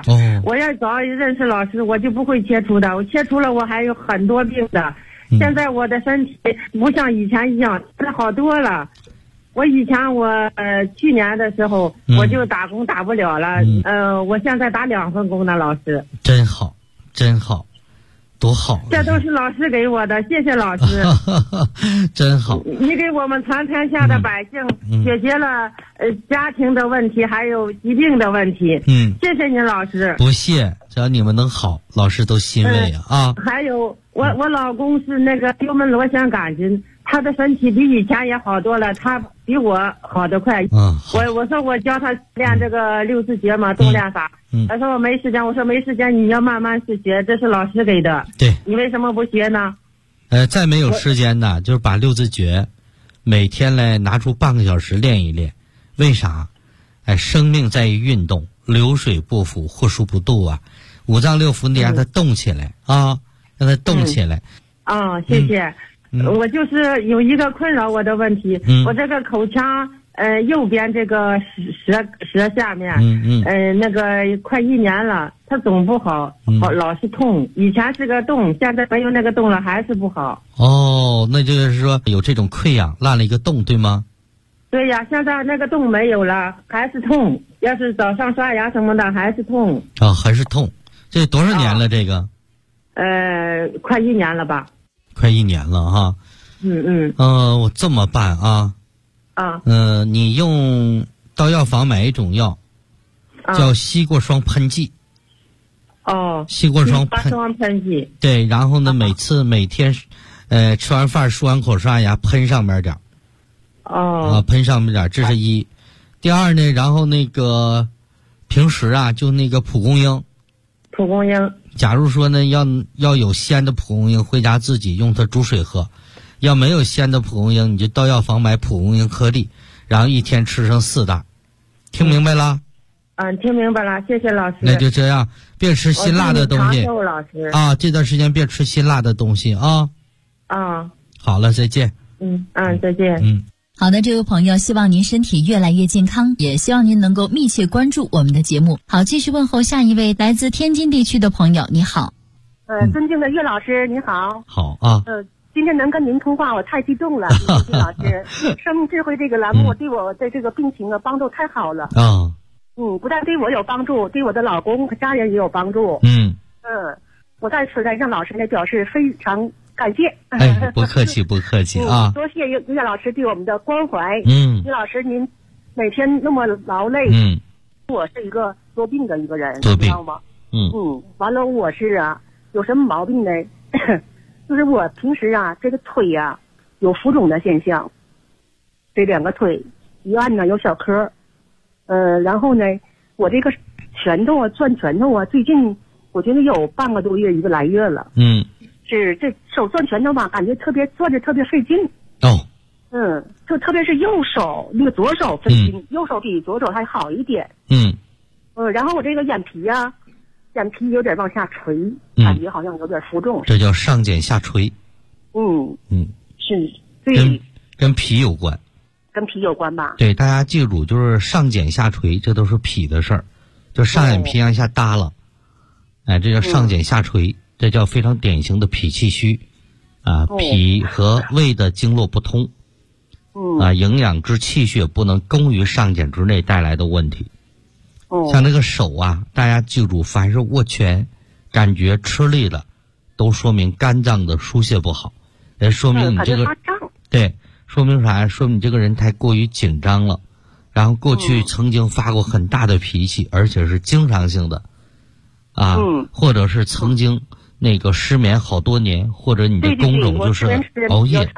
我要早认识老师，我就不会切除的。我切除了，我还有很多病的。现在我的身体不像以前一样，好多了。我以前去年的时候我就打工打不了了，我现在打2份工呢，老师。 真好，真好。多好！ 这都是老师给我的，谢谢老师。 真好！ 你给我们长天下的百姓解决了家庭的问题，还有疾病的问题。谢谢您，老师。 不谢，只要你们能好，老师都欣慰啊。 还有我老公是那个幽门螺旋杆菌，他的身体比以前也好多了，他比我好得快。我说我教他练这个6字诀嘛，动练法。他说我没时间，我说没时间，你要慢慢去学，这是老师给的。 对， 你为什么不学呢？ 再没有时间呢，就是把6字诀每天来拿出半个小时练一练。为啥？生命在于运动，流水不腐，户枢不蠹啊。5脏6腑你让它动起来啊，让它动起来。 谢谢。我就是有一个困扰我的问题，我这个口腔右边这个舌下面，那个快1年了，它总不好，老是痛。以前是个洞，现在没有那个洞了，还是不好。 那就是说有这种溃疡，烂了一个洞，对吗？ 对呀，现在那个洞没有了，还是痛。要是早上刷牙什么的，还是痛。 还是痛。这多少年了？这个？ 快1年了吧。 快1年了哈。我这么办啊。你用到药房买一种药，叫西过霜喷剂。西过霜喷剂。 对，然后呢，每天，吃完饭漱完口刷牙喷上面点。喷上面点，这是一。第二呢，然后那个平时啊，就那个蒲公英。假如说呢，要有鲜的蒲公英，回家自己用它煮水喝。要没有鲜的蒲公英，你就到药房买蒲公英颗粒，然后一天吃上4袋。听明白了？ 听明白了，谢谢老师。 那就这样，别吃辛辣的东西。 老师这段时间别吃辛辣的东西啊。好了，再见。 再见。 好的，这位朋友，希望您身体越来越健康，也希望您能够密切关注我们的节目。好，继续问候下一位来自天津地区的朋友，你好。 尊敬的岳老师，你好。 好啊。 今天能跟您通话，我太激动了。岳老师，生命智慧这个栏目对我的这个病情帮助太好了。不但对我有帮助，对我的老公和家人也有帮助。我在此向老师呢表示非常感谢。 不客气，不客气啊。 多谢岳老师对我们的关怀。岳老师，您每天那么劳累。我是一个多病的一个人，你知道吗？完了，我是有什么毛病呢？就是我平时这个腿有浮肿的现象，这2个腿一按呢有小颗，然后呢，我这个拳头攥拳头最近我觉得有半个多月1个来月了。是这手攥拳头吧，感觉攥着特别费劲。就特别是右手那个左手费劲，右手比左手还好一点。然后我这个眼皮有点往下垂，感觉好像有点浮肿。 这叫上睑下垂。 是对， 跟脾有关。 跟脾有关吧？ 对，大家记住，就是上睑下垂，这都是脾的事儿，就上眼皮往下耷拉。这叫上睑下垂，这叫非常典型的脾气虚。脾和胃的经络不通。营养之气血不能供于上睑之内带来的问题。像那个手大家记住，凡是握拳感觉吃力了，都说明肝脏的疏泄不好，也说明你这个对，说明啥？说明你这个人太过于紧张了，然后过去曾经发过很大的脾气，而且是经常性的或者是曾经那个失眠好多年，或者你的工种就是熬夜。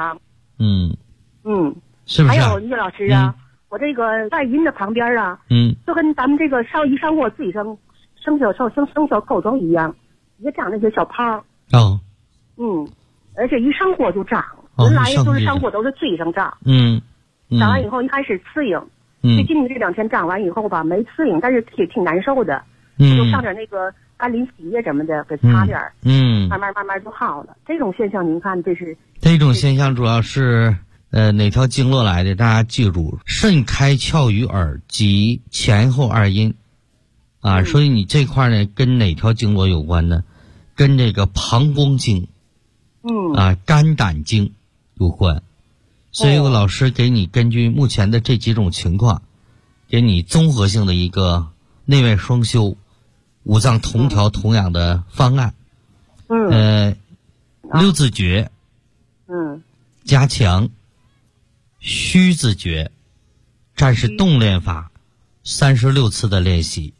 是不是？ 还有岳老师我这个外阴的旁边就跟咱们这个一上火自己生小口疮一样，也长那些小泡。而且一上火就长，原来就是上火都是嘴上长。长完以后一开始刺痒，最近这2天长完以后吧，没刺痒，但是也挺难受的。就上点那个甘霖洗液什么的给擦点，慢慢就好了。这种现象您看这种现象主要是哪条经络来的？大家记住，肾开窍于耳及前后2阴啊，所以你这块呢跟哪条经络有关呢？跟这个膀胱经，肝胆经有关。所以我老师给你根据目前的这几种情况，给你综合性的一个内外双修、五脏同调同养的方案。六字诀，加强虚字诀，战士动练法，36次的练习。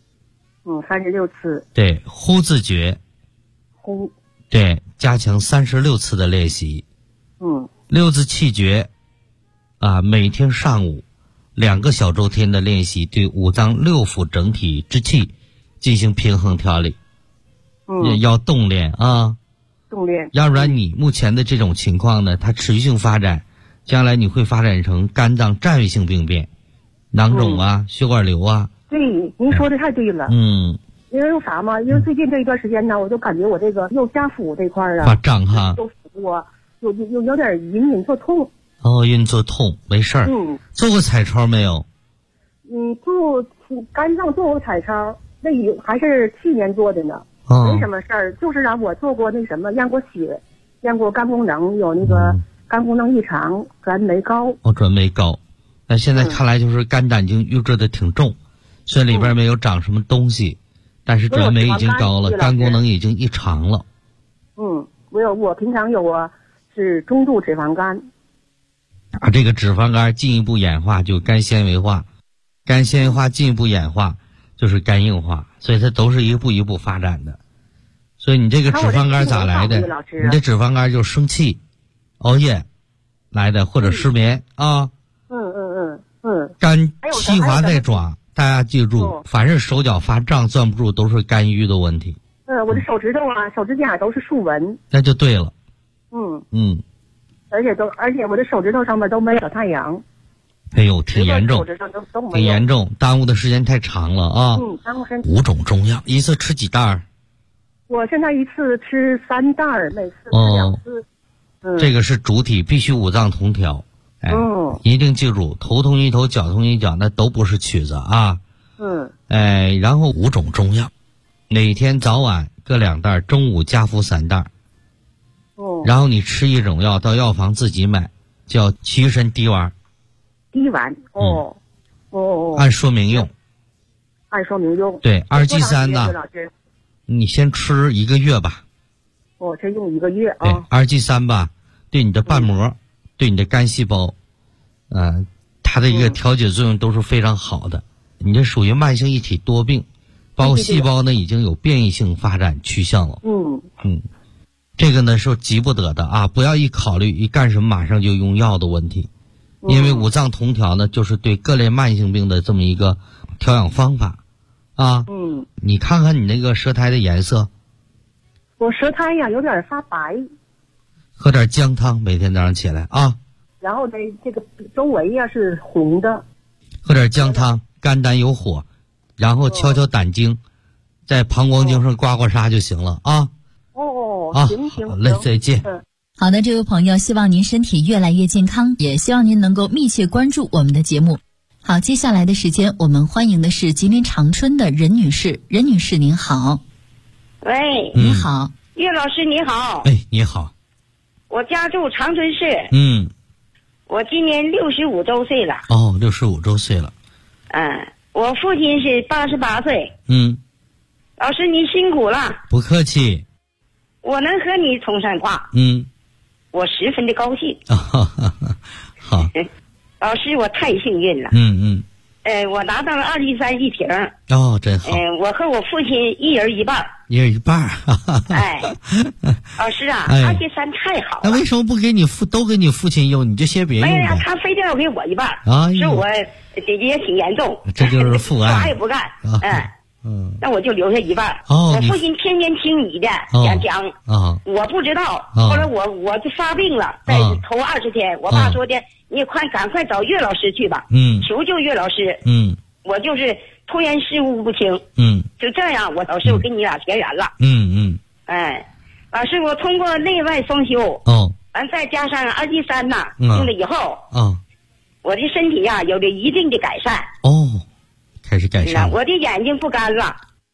36次。 对，呼字诀。 呼。 对，加强36次的练习。六字气诀，每天上午2个小周天的练习，对五脏六腑整体之气进行平衡调理。也要动练啊。 动练。 要不然你目前的这种情况呢，它持续性发展，将来你会发展成肝脏占位性病变，囊肿啊，血管瘤啊。 对，您说的太对了。因为啥嘛？因为最近这一段时间呢，我就感觉我这个右下腹这块啊， 发胀哈， 有点隐隐作痛。 隐作痛，没事儿。做过彩超没有？ 做肝脏做过彩超，那还是去年做的呢。没什么事儿，就是让我做过那什么，验过血，验过肝功能，有那个肝功能异常，转酶高。 转酶高。那现在看来就是肝胆经郁滞的挺重，虽然里边没有长什么东西，但是转酶已经高了，肝功能已经异常了。 我平常是中度脂肪肝。 这个脂肪肝进一步演化就肝纤维化，肝纤维化进一步演化就是肝硬化，所以它都是一步一步发展的。所以你这个脂肪肝咋来的？你这脂肪肝就是生气、熬夜来的，或者失眠啊。肝气滑在爪，大家记住，凡是手脚发胀、攥不住，都是肝郁的问题。 我的手指头手指甲都是竖纹。 那就对了。 而且我的手指头上面都没有太阳。 哎呦，挺严重，挺严重，耽误的时间太长了啊！ 耽误身体。 5种中药，一次吃几袋儿？ 我现在一次吃3袋儿，每次吃2次。 这个是主体，必须五脏同调。一定记住，头痛医头，脚痛医脚，那都不是曲子啊。然后5种中药，每天早晚各2袋，中午加服3袋。然后你吃一种药，到药房自己买，叫祛肾滴丸。 滴丸按说明用。 按说明用。 对，2G3呢，你先吃1个月吧。 先用1个月啊。 对，2G3吧，对你的瓣膜，对你的肝细胞，它的一个调节作用都是非常好的。你这属于慢性一体多病，包括细胞呢已经有变异性发展趋向了。这个呢是急不得的啊，不要一考虑一干什么马上就用药的问题。因为五脏同调呢，就是对各类慢性病的这么一个调养方法啊。你看看你那个舌苔的颜色。 我舌苔呀有点发白。 喝点姜汤，每天早上起来啊。 然后这个周围呀是红的。 喝点姜汤，肝胆有火，然后敲敲胆经，在膀胱经上刮刮痧就行了啊。 行， 好嘞，再见。 好的，这位朋友，希望您身体越来越健康，也希望您能够密切关注我们的节目。好，接下来的时间，我们欢迎的是吉林长春的任女士。任女士您好。 喂， 你好。 岳老师你好。 你好。 我家住长春市。我今年65周岁了。 65周岁了。 我父亲是88岁。老师您辛苦了。 不客气。 我能和你通上话，我十分的高兴。 好， 老师，我太幸运了。我拿到了2G3一瓶。 真好。 我和我父亲一人一半。 一人一半。 老师啊，2G3太好了。 那为什么不给你都给你父亲用，你就先别用？ 他非得要给我一半。是我姐姐也挺严重。 这就是父爱。 啥也不干。那我就留下一半。我父亲天天听你的讲。我不知道。后来我就发病了，在头20天，我爸说的，你赶快找岳老师去吧。求救岳老师。我就是拖延事务不清。就这样，老师我跟你俩结缘了。老师，我通过内外双修。完再加上2G3呐，用了以后。我的身体呀有了一定的改善。 开始改善。 我的眼睛不干了。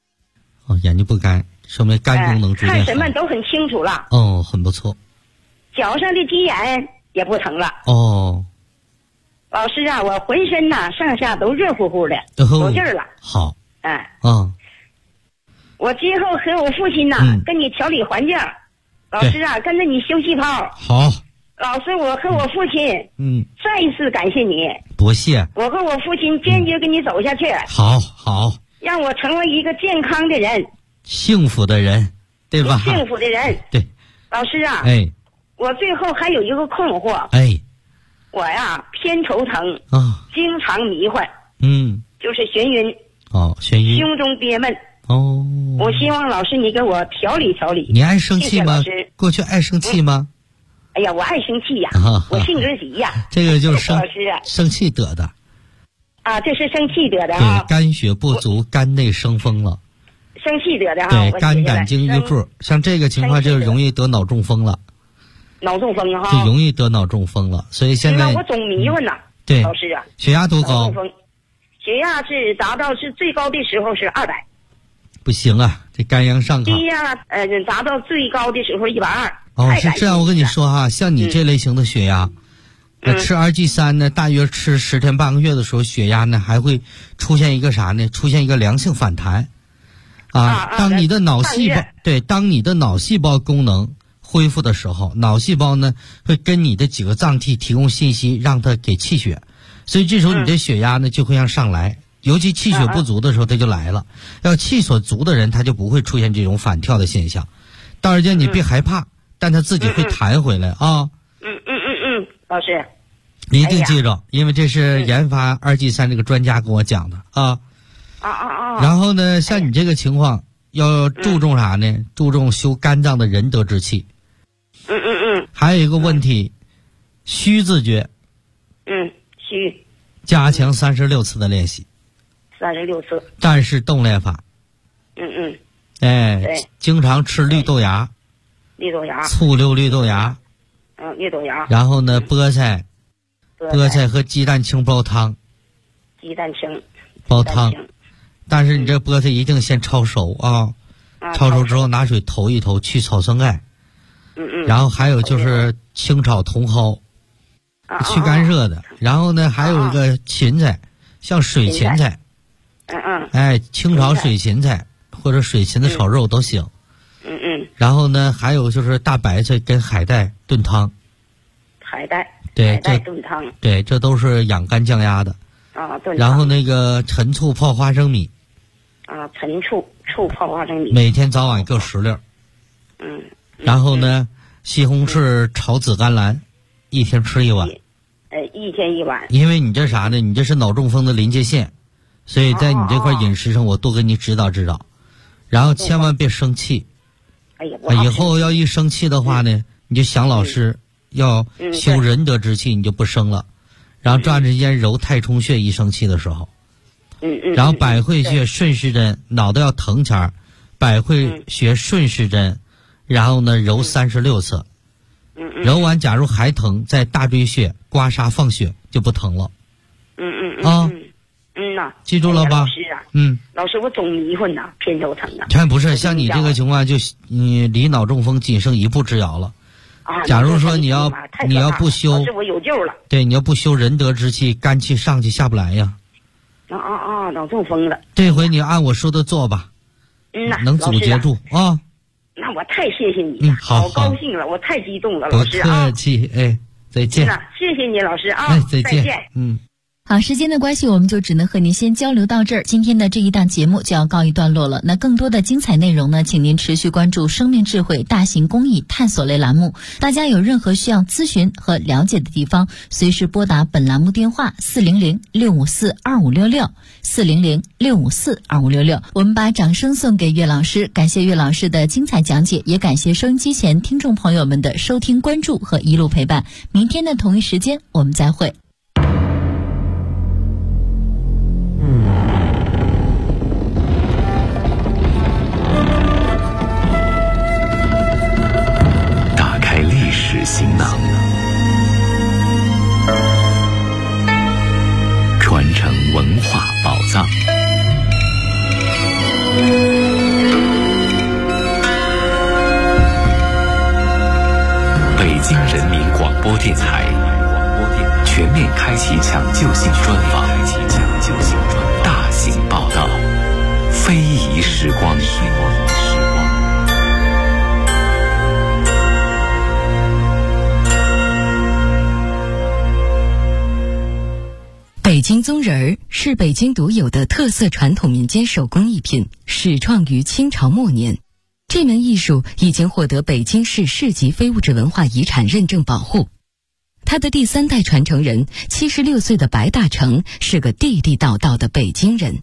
哦，眼睛不干，说明肝功能逐渐好。 看什么都很清楚了。 哦，很不错。 脚上的鸡眼也不疼了。 哦。 老师啊，我浑身呐上下都热乎乎的，有劲儿了。 好。 哎。 嗯。 我今后和我父亲呐，跟你调理环境。老师啊，跟着你休息泡。 好。 老师，我和我父亲，再一次感谢你。 多谢。 我和我父亲坚决跟你走下去。 好，好。 让我成为一个健康的人， 幸福的人，对吧？ 幸福的人。 对。 老师啊，我最后还有一个困惑。我呀偏头疼啊，经常迷幻。就是眩晕。 哦，眩晕。 胸中憋闷。 哦。 我希望老师你给我调理调理。 你爱生气吗？过去爱生气吗？ 哎呀，我爱生气呀，我性子急呀。 这个就是生气得的。 啊，这是生气得的啊。 对，肝血不足，肝内生风了。 生气得的啊。 对，肝胆经郁负，像这个情况就容易得脑中风了。 脑中风哈。 就容易得脑中风了，所以现在。 我总迷糊呢。 对。 老师啊。 血压多高？ 血压是达到最高的时候是200。 不行啊，这肝阳上亢。 低呀，达到最高的时候120。 哦，是这样，我跟你说哈，像你这类型的血压，吃RG3呢，大约吃10天半个月的时候，血压呢还会出现一个啥呢？出现一个良性反弹，当你的脑细胞当你的脑细胞功能恢复的时候，脑细胞呢会跟你的几个脏器提供信息，让它给气血，所以这时候你的血压呢就会上来。尤其气血不足的时候，它就来了。要气所足的人，他就不会出现这种反跳的现象。到时间你别害怕，但他自己会弹回来啊。 老师， 你一定记着，因为这是研发2G3这个专家跟我讲的啊。然后呢，像你这个情况，要注重啥呢？注重修肝脏的仁德之气。还有一个问题，虚自觉。 虚。 加强36次的练习。 36次。 战士动练法。经常吃绿豆芽。醋溜绿豆芽。 绿豆芽。 然后呢，菠菜和鸡蛋清煲汤。 鸡蛋清煲汤，但是你这菠菜一定先焯熟啊。焯熟之后拿水投一投，去草酸钙。然后还有就是清炒茼蒿。去干热的，然后呢，还有一个芹菜，像水芹菜，清炒水芹菜或者水芹子炒肉都行。然后呢，还有就是大白菜跟海带炖汤。 海带炖汤。 对，这都是养肝降压的。然后那个陈醋泡花生米。 陈醋泡花生米。 每天早晚各10粒。然后呢，西红柿炒紫甘蓝。一天吃1碗 ，1天1碗。 因为你这啥呢？你这是脑中风的临界线，所以在你这块饮食上，我多给你指导指导。然后千万别生气。以后要一生气的话呢，你就想老师要修仁德之气，你就不生了。然后抓着间揉太冲穴，一生气的时候。然后百会穴顺时针，脑袋要疼前儿，百会穴顺时针，然后呢揉36次。揉完，假如还疼，在大椎穴刮痧放血就不疼了。记住了吧？ 老师啊，老师，我总迷糊呢，偏头疼啊。 不是，像你这个情况，就你离脑中风仅剩1步之遥了。假如说你要不修， 老师我有救了。 对，你要不修仁德之气，肝气上去下不来呀。 脑中风了。 这回你按我说的做吧。能阻截住啊。 那我太谢谢你了，好高兴了，我太激动了，老师啊！ 不客气，再见。 谢谢你，老师啊！ 再见。 好，时间的关系，我们就只能和您先交流到这儿。今天的这一档节目就要告一段落了。那更多的精彩内容呢，请您持续关注生命智慧大型公益探索类栏目。大家有任何需要咨询和了解的地方，随时拨打本栏目电话400-654-2566，400-654-2566。我们把掌声送给岳老师，感谢岳老师的精彩讲解，也感谢收音机前听众朋友们的收听关注和一路陪伴。明天的同一时间我们再会。 行囊，传承文化宝藏。 京人民广播电台全面开启抢救性专访，大型报道，非遗时光。 北京宗人儿是北京独有的特色传统民间手工艺品，始创于清朝末年。这门艺术已经获得北京市市级非物质文化遗产认证保护。他的第3代传承人76岁的白大成是个地地道道的北京人。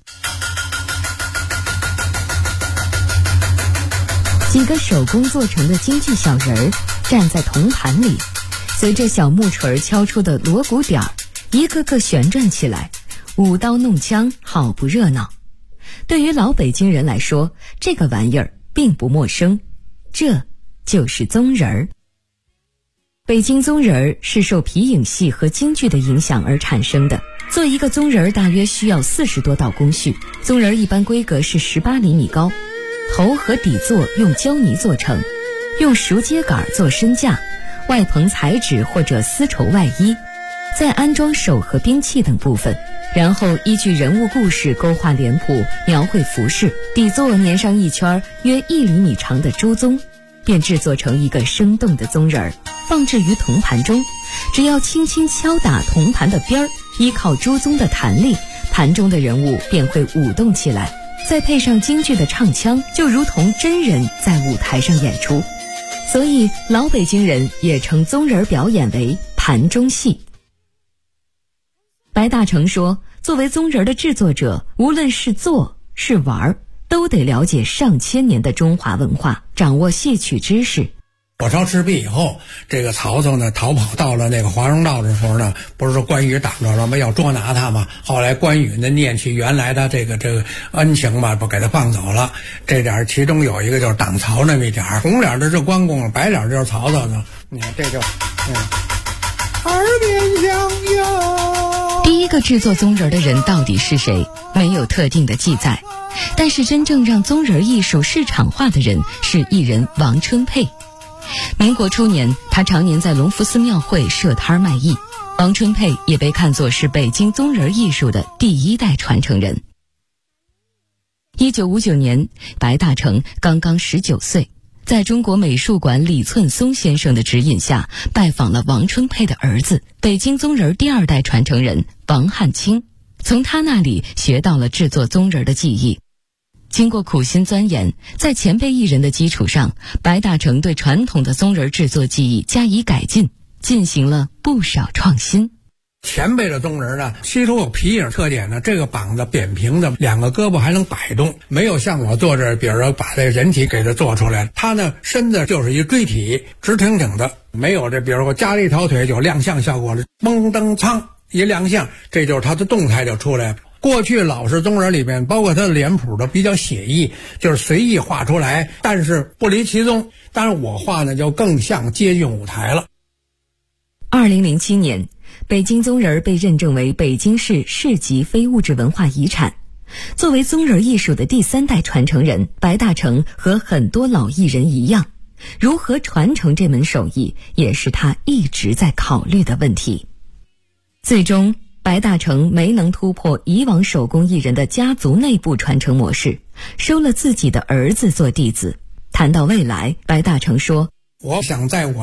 几个手工做成的京剧小人儿站在铜盘里，随着小木锤敲出的锣鼓点儿，一个个旋转起来，舞刀弄枪，好不热闹。对于老北京人来说，这个玩意儿并不陌生，这就是宗人儿。北京宗人儿是受皮影戏和京剧的影响而产生的。做一个宗人儿大约需要40多道工序，宗人儿一般规格是18厘米高，头和底座用胶泥做成，用熟秸秆做身架，外棚彩纸或者丝绸外衣，再安装手和兵器等部分，然后依据人物故事勾画脸谱，描绘服饰，底座粘上一圈约1厘米长的猪鬃，便制作成一个生动的宗人儿，放置于铜盘中。只要轻轻敲打铜盘的边儿，依靠猪鬃的弹力，盘中的人物便会舞动起来，再配上京剧的唱腔，就如同真人在舞台上演出。所以老北京人也称宗人表演为盘中戏。白大成说，作为宗人的制作者，无论是做是玩，都得了解上千年的中华文化，掌握戏曲知识。 火烧赤壁以后，这个曹操呢逃跑到了那个华容道的时候呢，不是说关羽挡着了吗？要捉拿他嘛。后来关羽呢念起原来的这个恩情嘛，不给他放走了。这点其中有一个就是挡曹那么一点，红脸的是关公，白脸就是曹操呢。你看这就耳边响哟。 第一个制作宗人的人到底是谁？没有特定的记载，但是真正让宗人艺术市场化的人是艺人王春佩。民国初年，他常年在隆福寺庙会设摊卖艺。王春佩也被看作是北京宗人艺术的第1代传承人。1959年，白大成刚刚19岁，在中国美术馆李寸松先生的指引下，拜访了王春佩的儿子，北京宗人第2代传承人王汉卿，从他那里学到了制作宗人的技艺。经过苦心钻研，在前辈艺人的基础上，白大成对传统的宗人制作技艺加以改进，进行了不少创新。 前辈的宗人呢，其中有皮影特点呢，这个膀子扁平的，2个胳膊还能摆动，没有像我做这，比如说把这人体给它做出来，他呢身子就是一锥体，直挺挺的，没有这比如说加了一条腿就亮相效果了，嘣噔噌一亮相，这就是他的动态就出来了。过去老式宗人里面，包括他的脸谱都比较写意，就是随意画出来，但是不离其宗。当然我画呢就更像接近舞台了。 2007年，北京宗人被认证为北京市市级非物质文化遗产。作为宗人艺术的第3代传承人，白大成和很多老艺人一样，如何传承这门手艺，也是他一直在考虑的问题。最终白大成没能突破以往手工艺人的家族内部传承模式，收了自己的儿子做弟子。谈到未来，白大成说， 我想在我